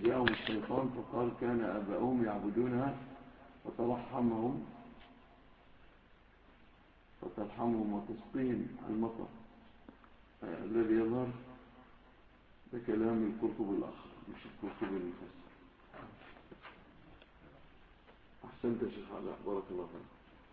جاءهم الشيطان فقال كان آباؤهم يعبدونها فترحمهم وتسقيهم المطر. الذي يظهر بكلام القرطبي الآخر مش القرطبي المفسر. أحسنت يا شيخ علاء، بارك الله فيك.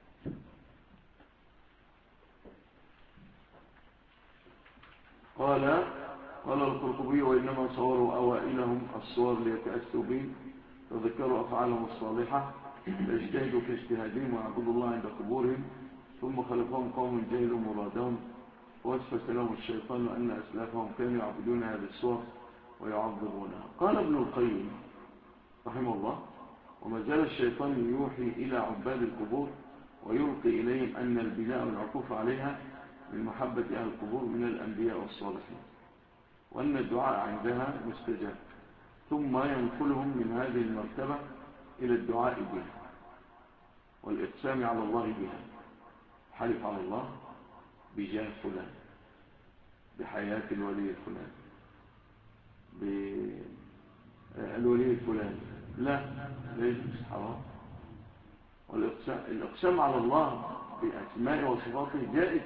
قال القرطبي وإنما صوروا أوائلهم الصور ليتأسوا به، فذكروا أفعالهم الصالحة فاجتهدوا في اجتهادهم ويعبدوا الله عند قبورهم، ثم خلفهم قوم جهلوا مرادهم ووسوس لهم الشيطان أن أسلافهم كانوا يعبدون هذه الصور ويعظمونها. قال ابن القيم رحمه الله: وما زال الشيطان يوحي إلى عباد القبور ويلقي إليهم أن البناء والعكوف عليها من محبة أهل القبور من الأنبياء والصالحين، وأن الدعاء عندها مستجاب، ثم ينقلهم من هذه المرتبة إلى الدعاء بها والإقسام على الله بها. حلف على الله بجاه فلان، بحياة الولي الفلان، بالولي الفلان، لا يجوز، حرام. والإقسام على الله بأسماء وصفاته جائز.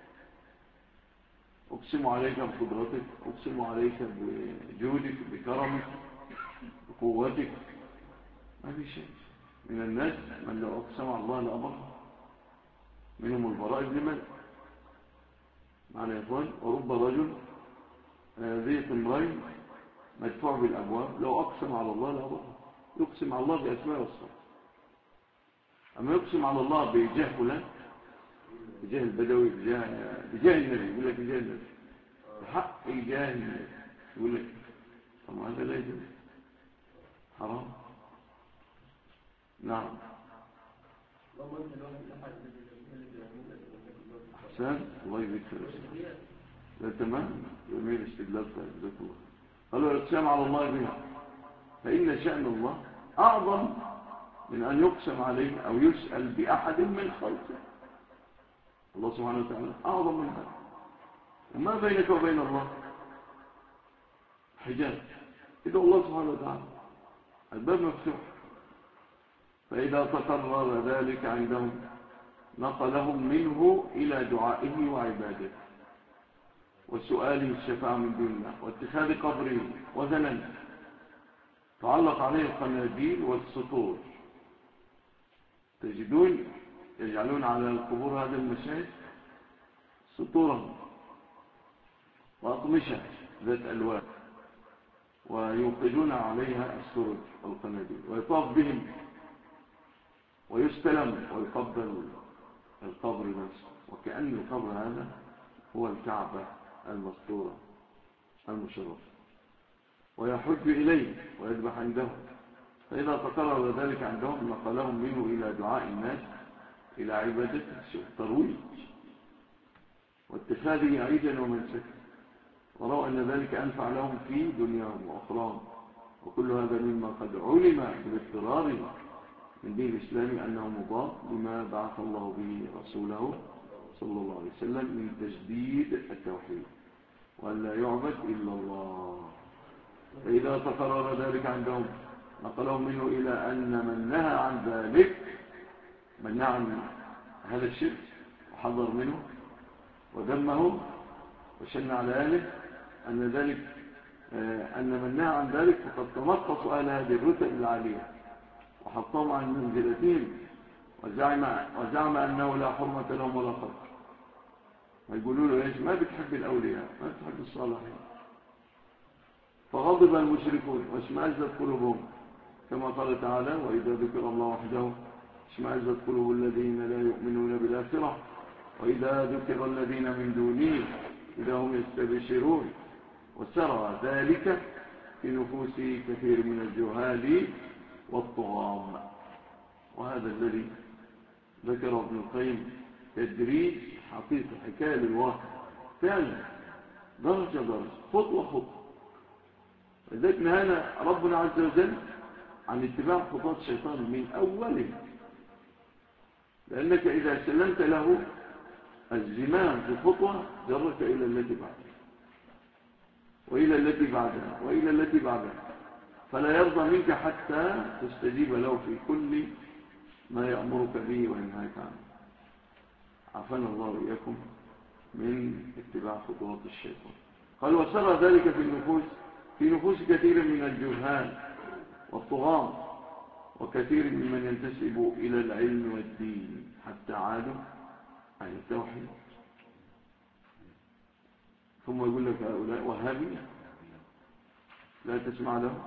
أقسم عليك بقدرتك، أقسم عليك بجودك، بكرمك، بقوتك، ما في شيء. من الناس من لو أقسم على الله لأبر، منهم البراء بن مالك معنى يقول: ورب رجل ذي ثمرين مدفوع بالأبواب لو أقسم على الله لأبر. يقسم على الله بأسماء وصفاته. أما يقسم على الله بجاه فلان، بجاه البدوي، بجاه النبي، يقول لك بجاه النبي، بحق جاه النبي، يقول لك طب هذا لا يجوز، حرام. نعم. أحسن، الله يبارك فيك. لا تمام، جميل استدلال. طيب جزاك الله. قالوا الإقسام على الله بها، فإن شأن الله أعظم من أن يقسم عليه أو يسأل بأحد من خلقه. الله سبحانه وتعالى أعظم من هذا. وما بينك وبين الله حجاب، إذا الله سبحانه وتعالى الباب مفتوح. فإذا تقرر ذلك عندهم نقلهم منه إلى دعائه وعبادته وسؤاله الشفاعة من دون الله واتخاذ قبره وثنا تعلق عليه القناديل والسطور. تجدون يجعلون على القبور هذا المشاهد سطورا وأطمشة ذات ألوان، ويوقدون عليها السرج والقناديل، ويطاف بهم ويستلم ويقبل القبر نفسه، وكأن القبر هذا هو الكعبة المسطورة المشرفة، ويحج إليه ويذبح عنده. فإذا تقرر ذلك عندهم نقلهم منه إلى دعاء الناس إلى عبادته، ترويج واتخاذه عيدا ومنسكا، ورأوا أن ذلك أنفع لهم في دنياهم وأخراهم. وكل هذا مما قد علم بالاضطرار من دين الإسلام أنه مضاد لما بعث الله به رسوله صلى الله عليه وسلم من تجديد التوحيد وأن لا يعبد إلا الله. فإذا تقرر ذلك عندهم نقلهم منه إلى أن من نهى عن ذلك، من نهى عن هذا الشرك وحذر منه وذمه وشن على أهله، أن من نهى عن ذلك فقد تنقص أهل هذه الرتب العالية وحطهم عن منزلتهم، وزعم أنه لا حرمة لهم ولا قدر. يقولوا له إيش؟ ما بتحب الأولياء، ما بتحب الصالحين. فغضب المشركون واشمأزت قلوبهم، كما قال تعالى: وإذا ذكر الله وحده اشمأزت قلوب الذين لا يؤمنون بالآخرة وإذا ذكر الذين من دونه إذا هم يستبشرون. وسرى ذلك في نفوس كثير من الجهال والطغام. وهذا الذي ذكره ابن القيم تدريج حقيقة، حكاية للواقع فعلا، درجة درجة، خطوة خطوة. لذلك نهانا ربنا عز وجل عن اتباع خطوات الشيطان من أوله، لأنك إذا سلمت له الزمام في خطوة جرك إلى التي بعدها وإلى التي بعدها وإلى التي بعدها. فلا يرضى منك حتى تستجيب له في كل ما يأمرك به وينهاك عنه. عافانا الله وإياكم من اتباع خطوات الشيطان. قال وسرى ذلك في نفوس كثير من الجهال والطغاة وكثير ممن ينتسب إلى العلم والدين حتى عادوا عن التوحيد. ثم يقول لك هؤلاء وهابية لا تسمع لهم،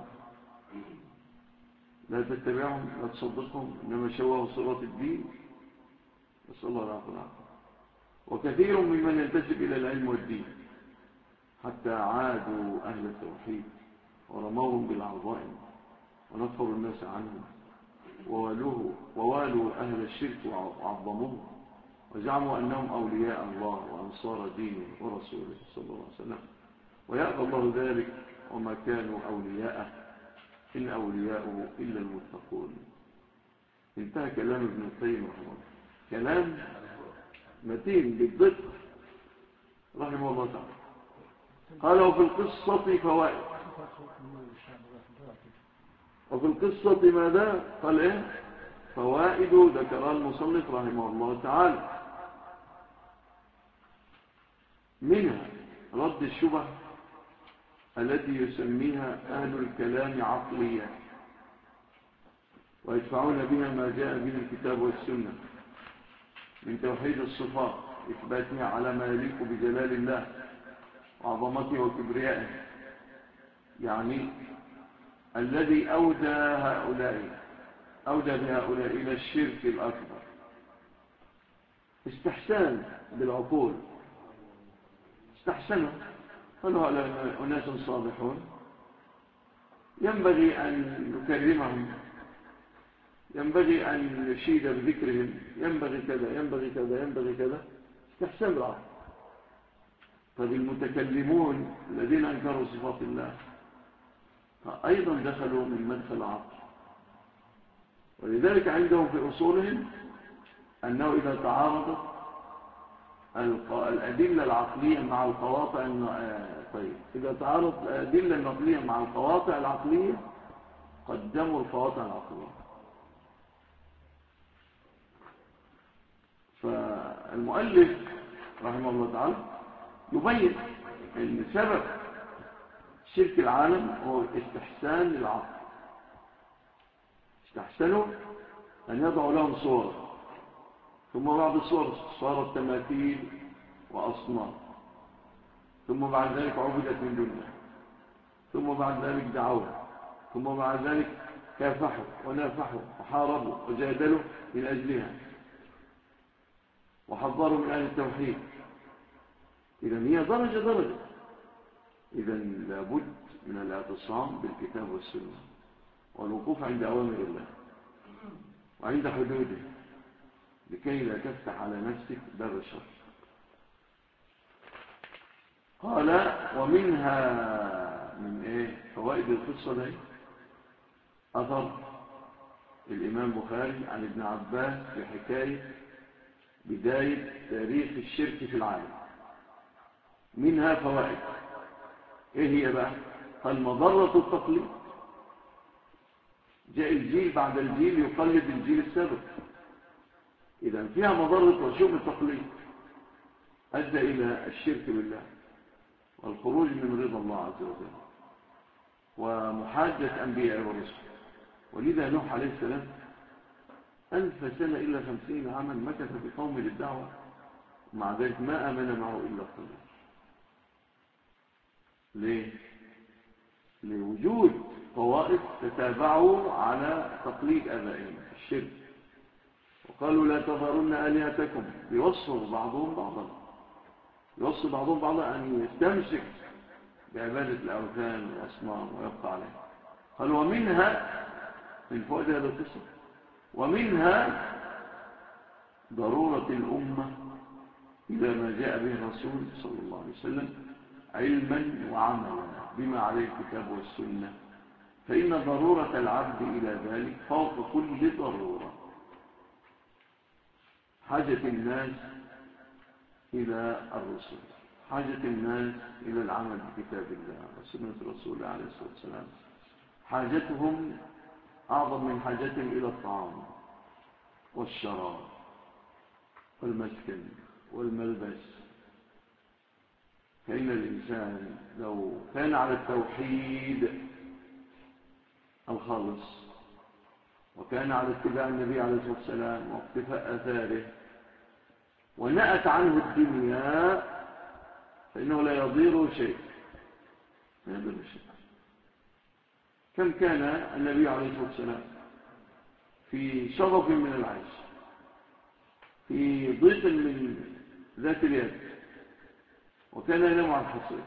لا تتبعهم، لا تصدقهم، إنما شوهوا صورة الدين. نسأل الله العافية. وكثير ممن ينتسب إلى العلم والدين حتى عادوا أهل التوحيد ورموهم بالعظائم ونفروا الناس عنهم ووالوا أهل الشرك وعظموهم وزعموا أنهم أولياء الله وأنصار دينه ورسوله صلى الله عليه وسلم، ويأبى الله ذلك وما كانوا أولياءه إن أولياؤه إلا المتقون. انتهى كلام ابن القيم رحمه الله، كلام متين بالضبط رحمه الله تعالى. قال وفي القصة فوائد. وفي القصة ماذا؟ قال إيه؟ فوائد ذكر المصنف رحمه الله تعالى، منها رد الشبه التي يسميها أهل الكلام عقلية ويدفعون بها ما جاء به الكتاب والسنة من توحيد الصفات إثباتها على ما يليق بجلال الله وعظمته وكبريائه، يعني الذي أودى بهؤلاء إلى الشرك الأكبر استحسان بالعقول، استحسنوا قالوا هؤلاء أناس صالحون ينبغي أن نكرمهم، ينبغي أن نشيد بذكرهم، ينبغي كذا ينبغي كذا ينبغي كذا، استحسان بالعقل. فبالمتكلمون الذين أنكروا صفات الله أيضا دخلوا من مدخل العقل، ولذلك عندهم في أصولهم أنه إذا تعارضت الأدلة العقلية مع القواطع إذا تعارضت الأدلة النقلية مع القواطع العقلية قدموا القواطع العقلية. فالمؤلف رحمه الله تعالى يبين أن سبب شرك العالم هو استحسان للعقل، استحسنوا أن يضعوا لهم صورة، ثم بعد الصور صارت تماثيل وأصنام، ثم بعد ذلك عبدت من دون الله، ثم بعد ذلك دعوا، ثم بعد ذلك كافحوا ونافحوا وحاربوا وجادلوا من أجلها وحذروا من أهل التوحيد. إذن هي درجة. إذن لابد من الاعتصام بالكتاب والسنة والوقوف عند أوامر الله وعند حدوده لكي لا تفتح على نفسك باب الشر. قال ومنها من فوائد القصة دي أثر الإمام بخاري عن ابن عباس في حكاية بداية تاريخ الشرك في العالم. منها فوائد ايه هي بقى؟ قال مضرة التقليد، جاء الجيل بعد الجيل يقلد الجيل السابق، إذا فيها مضرة وشؤم التقليد أدى إلى الشرك بالله والخروج من رضا الله عز وجل ومحاجة أنبياء ورسل. ولذا نوح عليه السلام 1000 سنة إلا 50 عاما مكث في قومه للدعوة، ومع ذلك ما آمن معه إلا قليل. ليه؟ لوجود طوائف تتابعوا على تقليد آبائهم في الشرك، وقالوا لا تذرن آلهتكم، بيوصوا بعضهم بعضا أن يستمسك بعبادة الأوثان والأصنام ويبقى عليها. قال ومنها من فوائد هذا القصة ومنها ضرورة الأمة إلى ما جاء به الرسول صلى الله عليه وسلم علما وعملا بما عليه الكتاب والسنة، فإن ضرورة العبد إلى ذلك فوق كل ضرورة. حاجة الناس إلى الرسل، حاجة الناس إلى العمل بكتاب الله وسنة رسوله عليه الصلاة والسلام، حاجتهم أعظم من حاجتهم إلى الطعام والشراب والمسكن والملبس. فإن الإنسان لو كان على التوحيد الخالص وكان على اتباع النبي عليه الصلاة والسلام واقتفاء آثاره ونأت عنه الدنيا فإنه لا يضير شيء، لا يضير شيء. كم كان النبي عليه الصلاة والسلام في شرف من العيش، في ضيق من ذات اليد، وكان ينام على الحصير،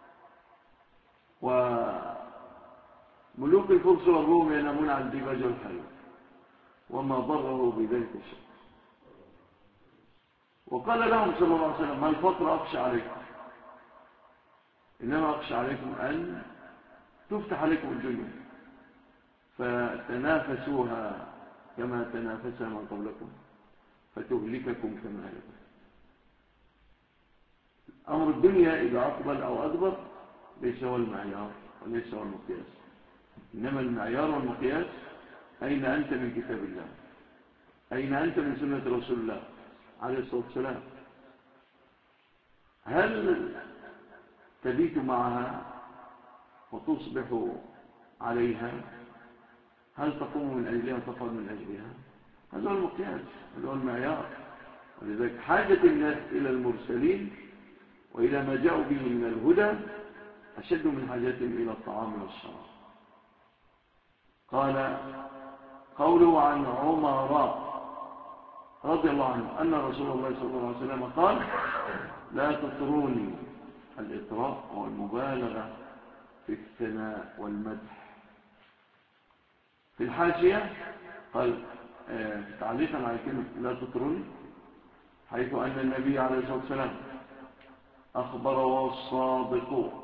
وملوك الفرس والروم ينامون على الديباج والحلوى، وما ضره بذلك الشيء. وقال لهم صلى الله عليه وسلم: ما الفقر أخشى عليكم، إنما أخشى عليكم أن تفتح عليكم الدنيا فتنافسوها كما تنافسها من قبلكم فتهلككم كما هلكت. أمر الدنيا إذا أقبل أو أدبر ليس هو المعيار وليس هو المقياس، إنما المعيار والمقياس أين أنت من كتاب الله، أين أنت من سنة رسول الله عليه الصلاة والسلام. هل تبيت معها وتصبح عليها؟ هل تقوم من أجلها وتفعل من أجلها؟ هذا هو المقياس، هذا هو المعيار. ولذلك حاجة الناس إلى المرسلين وإلى ما جاءوا به من الهدى أشد من حاجتهم إلى الطعام والشراب. قال قوله عن عمر رضي الله عنه أن رسول الله صلى الله عليه وسلم قال: لا تطروني. الإطراء والمبالغة في الثناء والمدح. في الحاشية قال تعليقا على كلمة لا تطروني، حيث أن النبي عليه الصلاة والسلام أخبر والصادق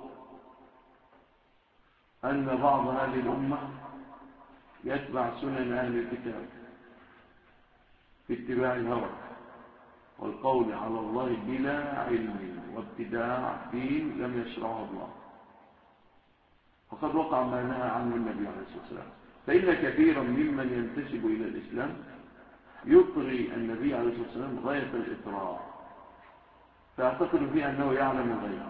أن بعض هذه الأمة يتبع سنن أهل الكتاب في اتباع الهوى والقول على الله بلا علم وابتداع دين لم يشرعه الله، فقد وقع ما نهى عنه النبي عليه الصلاة والسلام. فإن كثيرا ممن ينتسب إلى الإسلام يطري النبي عليه الصلاة والسلام غاية الإطراء، فيعتقد فيه أنه يعلم الغيب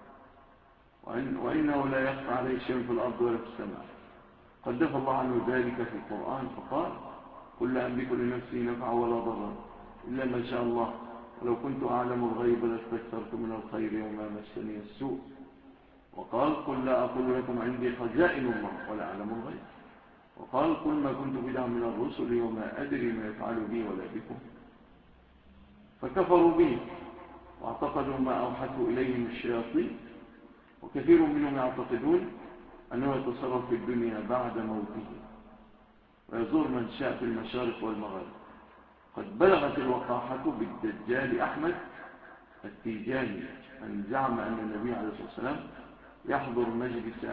وإنه لا يخفى عليه شيء في الأرض ولا في السماء. قد دفع الله عنه ذلك في القرآن فقال: قل لا أملك لنفسي نفعا ولا ضرا إلا ما شاء الله ولو كنت أعلم الغيب لاستكثرت من الخير وما مسني السوء. وقال: قل لا أقول لكم عندي خزائن الله ولا أعلم الغيب. وقال: قل ما كنت بدعا من الرسل وما أدري ما يفعل بي ولا بكم. فكفروا به واعتقدوا ما أوحته إليهم الشياطين، وكثير منهم يعتقدون أنه يتصرف في الدنيا بعد موته ويزور من شاء في المشارق والمغارب. قد بلغت الوقاحة بالدجال أحمد التيجاني أن زعم أن النبي عليه الصلاة والسلام يحضر مجلس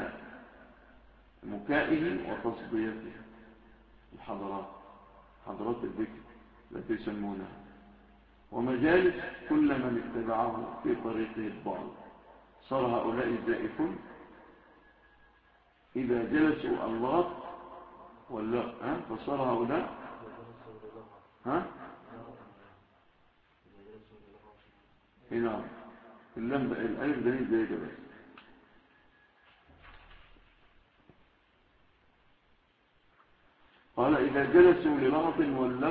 مكائه وتصديته، حضرات الذكر التي يسمونها، ومجالس كل من اتبعه في طريقه الضال. صار هؤلاء الزائفون إذا جلسوا اللغط ولا فصار هؤلاء هنا الألف دليل زي ده بس. قال: إذا جلسوا للغط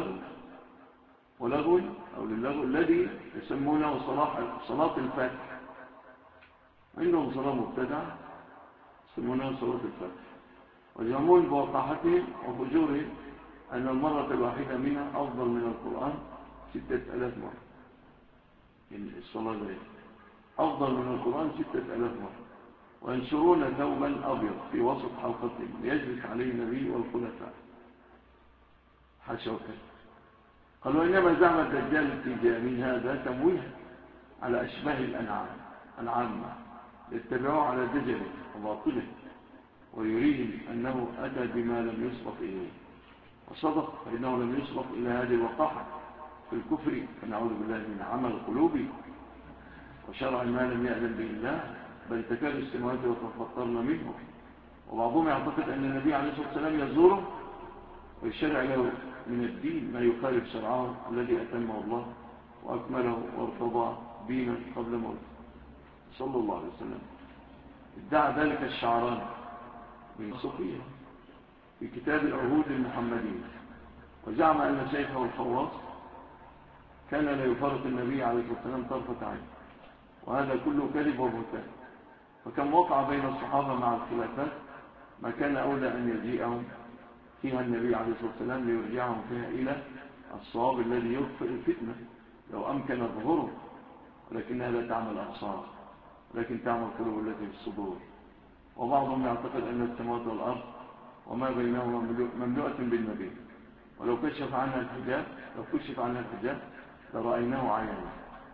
ولغو أو للغو الذي يسمونه صلاة الفاتح، عندهم صلاة مبتدعة يسمونها صلاة الفاتح، ويزعمون بوقاحتهم وفجورهم أن المرة الواحدة منها أفضل من القرآن 6000 مرة. يعني الصلاة دي أفضل من القرآن 6000 مرة. وينشرون ثوبا أبيض في وسط حلقتهم ليجلس عليه النبي والخلفاء، حاشا وكذا. قال: وإنما زعم الدجال التيجاني هذا تمويه على أشباه الأنعام العامة يتبعوه على دجله وباطله، ويريهم أنه أتى بما لم يسبق إليه، وصدق، فإنه لم يسبق إلى هذه الوقاحة في الكفر، فنعوذ بالله من عمى القلوب وشرع ما لم يأذن به الله، بل تكاد السماوات يتفطرن منه وبعضهم يعتقد أن النبي عليه الصلاة والسلام يزوره ويشرع له من الدين ما يخالف شرعه الذي أتمه الله وأكمله وارتضى دينا قبل موته صلى الله عليه وسلم. ادعى ذلك الشعراني من صوفية في كتاب العهود المحمدية، وزعم أن شيخه الخواص كان لا يفارق النبي عليه الصلاة والسلام طرفة عين، وهذا كله كذب وبهتان. فكم وقع بين الصحابة مع الخلافات ما كان أولى أن يجيئهم فيها النبي عليه الصلاة والسلام ليرجعهم فيها إلى الصواب الذي يطفئ الفتنة لو أمكن ظهوره، ولكنها لا تعمل أبصار لكن تعمل قلوب التي في الصدور. وبعضهم يعتقد أن السماوات والأرض وما بينهما مملوءة بالنبي، ولو كشف عنها الحجاب لرأيناه عيانا،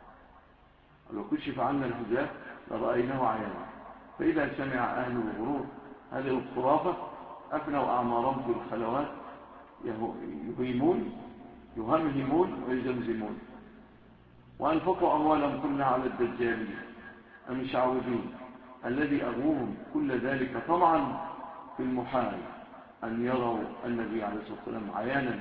فإذا سمع أهل الغرور هذه الخرافة أفنوا أعمارهم في الخلوات يهمهمون ويزمزمون، وأنفقوا أموالهم كلها على الدجالين المشعوذين الذي أغوهم كل ذلك طمعا في المحال أن يروا النبي عليه الصلاة والسلام عيانا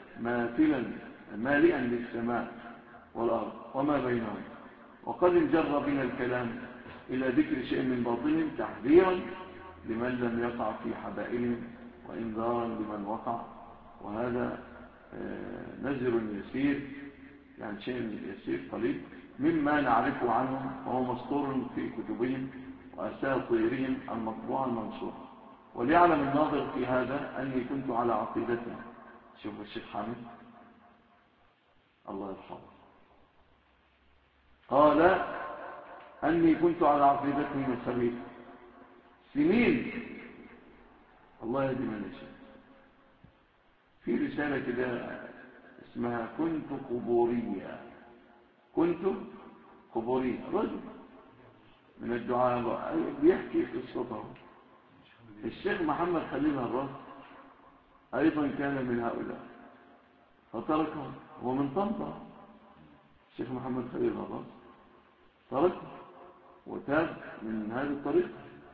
مالئا للسماء والأرض وما بينهم. وقد انجر بنا الكلام إلى ذكر شيء من باطنهم تحذيرا لمن لم يقع في حبائلهم وإنذارا لمن وقع، وهذا نذر يسير، يعني شيء يسير قليل مما نعرفه عنهم، وهو مسطور في كتبهم وأساطيرهم المطبوعة المنشورة. وليعلم الناظر في هذا أني كنت على عقيدتهم. شوف الشيخ حامد الله يرحمه قال أني كنت على عقيدتهم الخبيثة سنين، الله يهدي من يشاء. في رسالة كده اسمها كنت قبورية، رجل من الدعاء بيحكي قصته. الشيخ محمد خليل هراس أيضا كان من هؤلاء فتركه، هو من طنطا. الشيخ محمد خليل هراس تركه وتاب من هذه الطريقة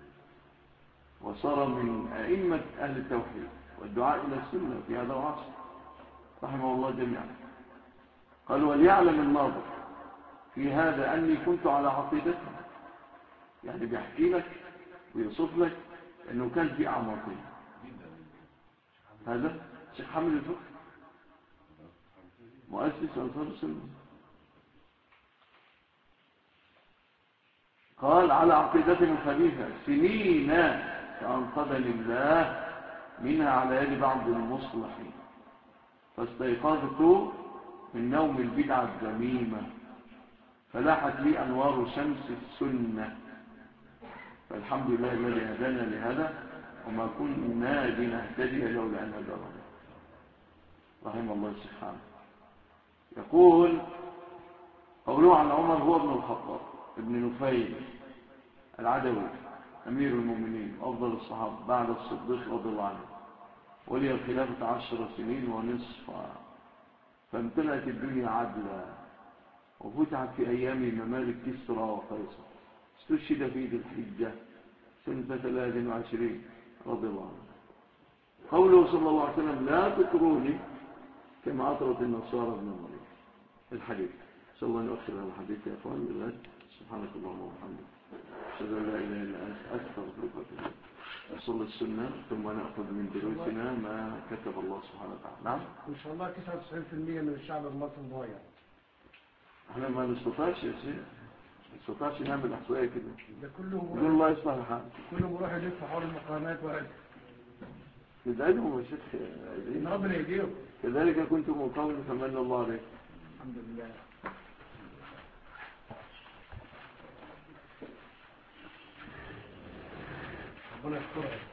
وصار من أئمة أهل التوحيد والدعاء إلى السنة في هذا العصر رحمه الله جميعا. قال وليعلم الناظر في هذا أني كنت على عقيدته، يعني بيحكي لك ويوصف لك أنه كان في أعماقه. هذا الشيخ حامد الفقه مؤسس أنصار السنة قال على عقيدته الخبيثة سنين فأنقذني الله منها على يد بعض المصلحين، فاستيقظت من نوم البدعة الذميمة فلاحت لي أنوار شمس السنة، فالحمد لله الذي هدانا لهذا وما كنا لنهتدي لولا أن هدانا الله. رحم الله الشيخ حامد. يقول قوله عن عمر هو ابن الخطاب ابن نفيل العدوي أمير المؤمنين وأفضل الصحابة بعد الصديق رضي الله عنه، ولي الخلافة 10 سنين ونصف، فامتلأت الدنيا عدلا وفتحت في أيام ممالك كسرى وقيصر. استشهد في ذي الحجة سنة 23 رضي الله عنه. قوله صلى الله عليه وسلم لا تطروني كما أطرت النصارى ابن مريم. الحديث صلى الله عليه وسلم الحديث يا أخوان بالله. سبحانك اللهم وبحمدك أشهد أن لا إله إلا أنت أستغفرك وأتوب إليك. نصلي السنة ثم نأخذ من دروسنا ما كتب الله سبحانه وتعالى. نعم إن شاء الله 99% من الشعب المصري ضايع. احنا ما نستطيعش يا شيخ، ما نستطيعش نعمل احصائيه كده، ده كلهم يقول الله يصلح الحال، كلهم يروحوا يلفوا حول المقامات وهكذا. ندعيهم يا شيخ إن ربنا يهديهم. كذلك كنتم من قبل فمن الله عليكم. الحمد لله. ربنا يسترها.